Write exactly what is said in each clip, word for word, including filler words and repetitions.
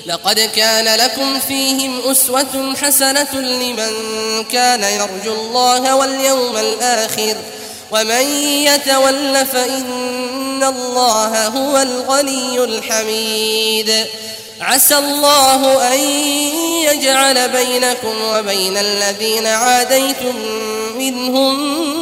لقد كان لكم فيهم أسوة حسنة لمن كان يرجو الله واليوم الآخر ومن يتول فإن الله هو الغني الحميد. عسى الله أن يجعل بينكم وبين الذين عاديتم منهم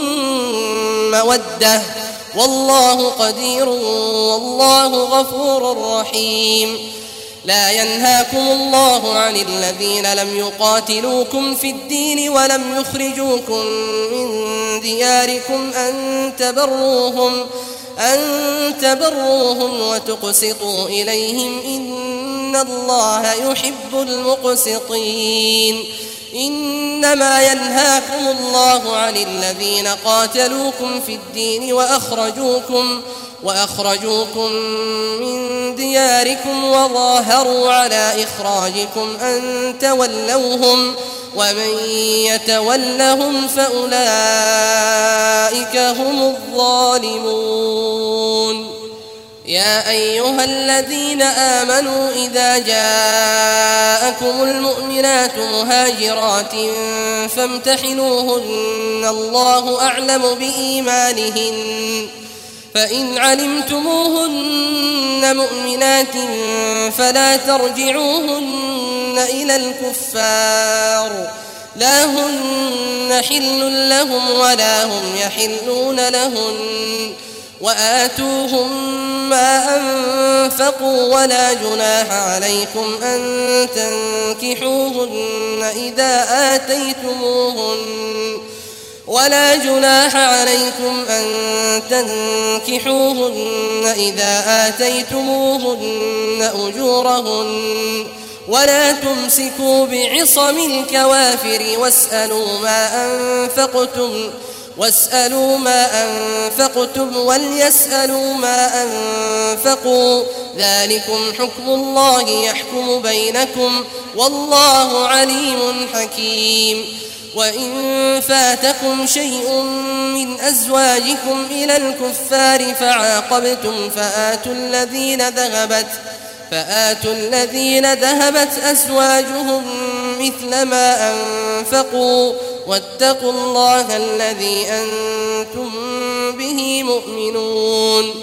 مودة والله قدير والله غفور رحيم. لا ينهاكم الله عن الذين لم يقاتلوكم في الدين ولم يخرجوكم من دياركم أن تبروهم أن تبروهم وتقسطوا إليهم إن الله يحب المقسطين. إنما ينهاكم الله عن الذين قاتلوكم في الدين وأخرجوكم وأخرجوكم من دياركم وظاهروا على إخراجكم أن تولوهم ومن يتولهم فأولئك هم الظالمون. يا أيها الذين آمنوا إذا جاءكم المؤمنات مهاجرات فامتحنوهن الله أعلم بإيمانهن فإن علمتموهن مؤمنات فلا ترجعوهن إلى الكفار لا هن حل لهم ولا هم يحلون لهن وآتوهم ما أنفقوا ولا جناح عليكم أن تنكحوهن إذا آتيتموهن ولا جناح عليكم أن تنكحوهن إذا آتيتموهن أجورهن ولا تمسكوا بعصم الكوافر واسألوا ما أنفقتم واسألوا ما أنفقتم وليسألوا ما أنفقوا ذلكم حكم الله يحكم بينكم والله عليم حكيم. وإن فاتكم شيء من أزواجكم إلى الكفار فعاقبتم فآتوا الذين ذهبت فآتوا الذين ذهبت أزواجهم مثل ما أنفقوا واتقوا الله الذي أنتم به مؤمنون.